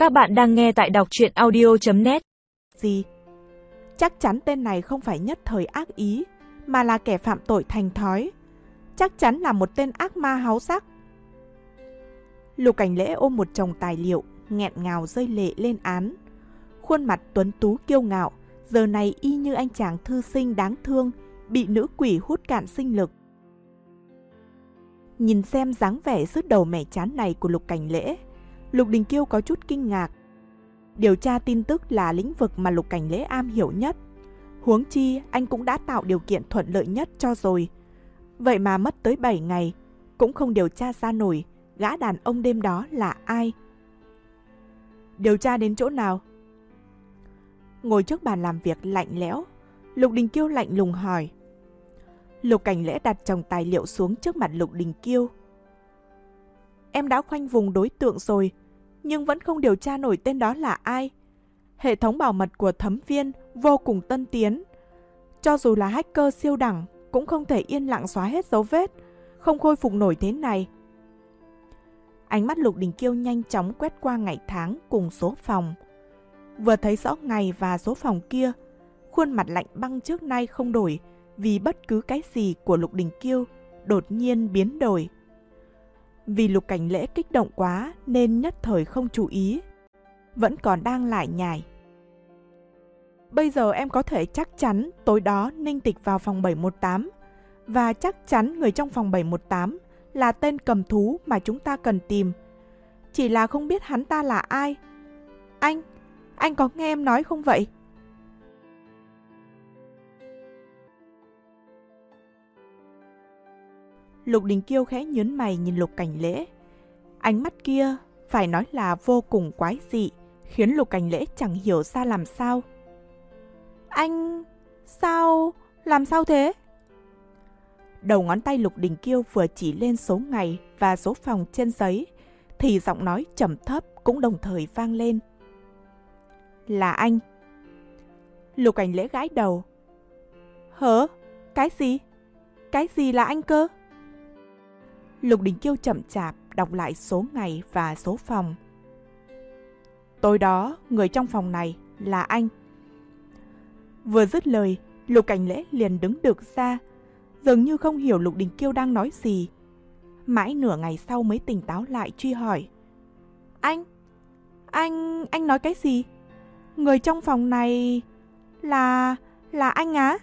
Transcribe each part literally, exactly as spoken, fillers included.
Các bạn đang nghe tại đọc truyện audio chấm net. Gì? Chắc chắn tên này không phải nhất thời ác ý, mà là kẻ phạm tội thành thói. Chắc chắn là một tên ác ma háo sắc. Lục Cảnh Lễ ôm một chồng tài liệu, nghẹn ngào rơi lệ lên án. Khuôn mặt tuấn tú kiêu ngạo, giờ này y như anh chàng thư sinh đáng thương, bị nữ quỷ hút cạn sinh lực. Nhìn xem dáng vẻ sứt đầu mẻ chán này của Lục Cảnh Lễ, Lục Đình Kiêu có chút kinh ngạc. Điều tra tin tức là lĩnh vực mà Lục Cảnh Lễ am hiểu nhất. Huống chi anh cũng đã tạo điều kiện thuận lợi nhất cho rồi. Vậy mà mất tới bảy ngày, cũng không điều tra ra nổi gã đàn ông đêm đó là ai. Điều tra đến chỗ nào? Ngồi trước bàn làm việc lạnh lẽo, Lục Đình Kiêu lạnh lùng hỏi. Lục Cảnh Lễ đặt chồng tài liệu xuống trước mặt Lục Đình Kiêu. Em đã khoanh vùng đối tượng rồi, nhưng vẫn không điều tra nổi tên đó là ai. Hệ thống bảo mật của Thấm Viên vô cùng tân tiến. Cho dù là hacker siêu đẳng, cũng không thể yên lặng xóa hết dấu vết, không khôi phục nổi thế này. Ánh mắt Lục Đình Kiêu nhanh chóng quét qua ngày tháng cùng số phòng. Vừa thấy rõ ngày và số phòng kia, khuôn mặt lạnh băng trước nay không đổi vì bất cứ cái gì của Lục Đình Kiêu đột nhiên biến đổi. Vì Lục Cảnh Lễ kích động quá nên nhất thời không chú ý, vẫn còn đang lải nhải. Bây giờ em có thể chắc chắn tối đó Ninh Tịch vào phòng bảy một tám, và chắc chắn người trong phòng bảy một tám là tên cầm thú mà chúng ta cần tìm. Chỉ là không biết hắn ta là ai. Anh, anh có nghe em nói không vậy? Lục Đình Kiêu khẽ nhướng mày nhìn Lục Cảnh Lễ. Ánh mắt kia phải nói là vô cùng quái dị, khiến Lục Cảnh Lễ chẳng hiểu ra làm sao. Anh... sao... làm sao thế? Đầu ngón tay Lục Đình Kiêu vừa chỉ lên số ngày và số phòng trên giấy, thì giọng nói trầm thấp cũng đồng thời vang lên. Là anh. Lục Cảnh Lễ gãi đầu. Hả? Cái gì? Cái gì là anh cơ? Lục Đình Kiêu chậm chạp đọc lại số ngày và số phòng. Tối đó, người trong phòng này là anh. Vừa dứt lời, Lục Cảnh Lễ liền đứng được ra, dường như không hiểu Lục Đình Kiêu đang nói gì. Mãi nửa ngày sau mới tỉnh táo lại truy hỏi. Anh, anh, anh nói cái gì? Người trong phòng này là... là anh á?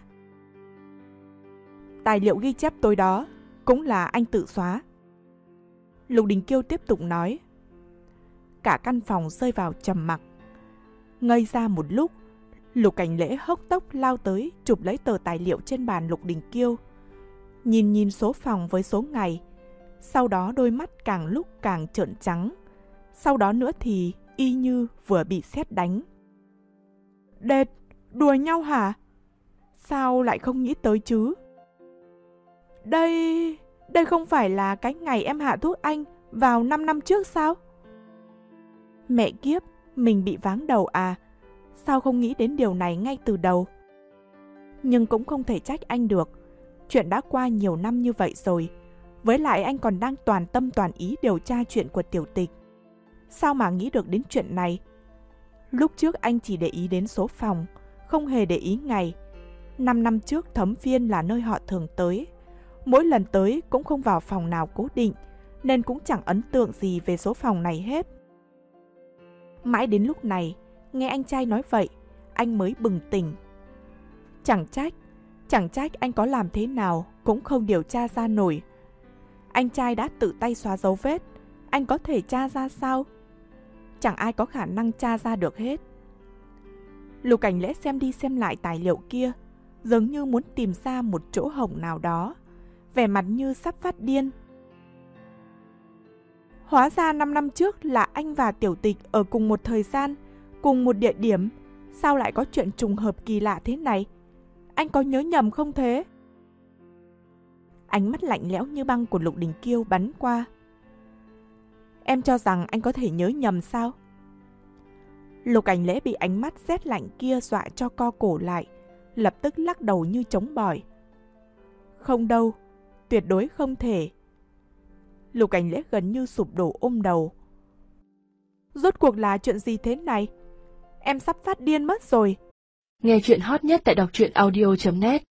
Tài liệu ghi chép tối đó cũng là anh tự xóa. Lục Đình Kiêu tiếp tục nói. Cả căn phòng rơi vào trầm mặc. Ngây ra một lúc, Lục Cảnh Lễ hốc tốc lao tới chụp lấy tờ tài liệu trên bàn Lục Đình Kiêu. Nhìn nhìn số phòng với số ngày, sau đó đôi mắt càng lúc càng trợn trắng. Sau đó nữa thì y như vừa bị sét đánh. Đệt, đùa nhau hả? Sao lại không nghĩ tới chứ? Đây... đây không phải là cái ngày em hạ thuốc anh vào năm năm trước sao? Mẹ kiếp, mình bị váng đầu à? Sao không nghĩ đến điều này ngay từ đầu? Nhưng cũng không thể trách anh được. Chuyện đã qua nhiều năm như vậy rồi. Với lại anh còn đang toàn tâm toàn ý điều tra chuyện của Tiểu Tịch. Sao mà nghĩ được đến chuyện này? Lúc trước anh chỉ để ý đến số phòng, không hề để ý ngày. Năm năm trước Thấm Viên là nơi họ thường tới. Mỗi lần tới cũng không vào phòng nào cố định, nên cũng chẳng ấn tượng gì về số phòng này hết. Mãi đến lúc này, nghe anh trai nói vậy, anh mới bừng tỉnh. Chẳng trách, chẳng trách anh có làm thế nào cũng không điều tra ra nổi. Anh trai đã tự tay xóa dấu vết, anh có thể tra ra sao? Chẳng ai có khả năng tra ra được hết. Lục Cảnh Lễ xem đi xem lại tài liệu kia, dường như muốn tìm ra một chỗ hổng nào đó, vẻ mặt như sắp phát điên. Hóa ra năm năm trước là anh và Tiểu Tịch ở cùng một thời gian, cùng một địa điểm. Sao lại có chuyện trùng hợp kỳ lạ thế này? Anh có nhớ nhầm không thế? Ánh mắt lạnh lẽo như băng của Lục Đình Kiêu bắn qua. Em cho rằng anh có thể nhớ nhầm sao? Lục Cảnh Lễ bị ánh mắt rét lạnh kia dọa cho co cổ lại, lập tức lắc đầu như chống bỏi. Không đâu, tuyệt đối không thể. Lục Cảnh Lễ gần như sụp đổ ôm đầu. Rốt cuộc là chuyện gì thế này? Em sắp phát điên mất rồi. Nghe chuyện hot nhất tại đọc truyện audio chấm net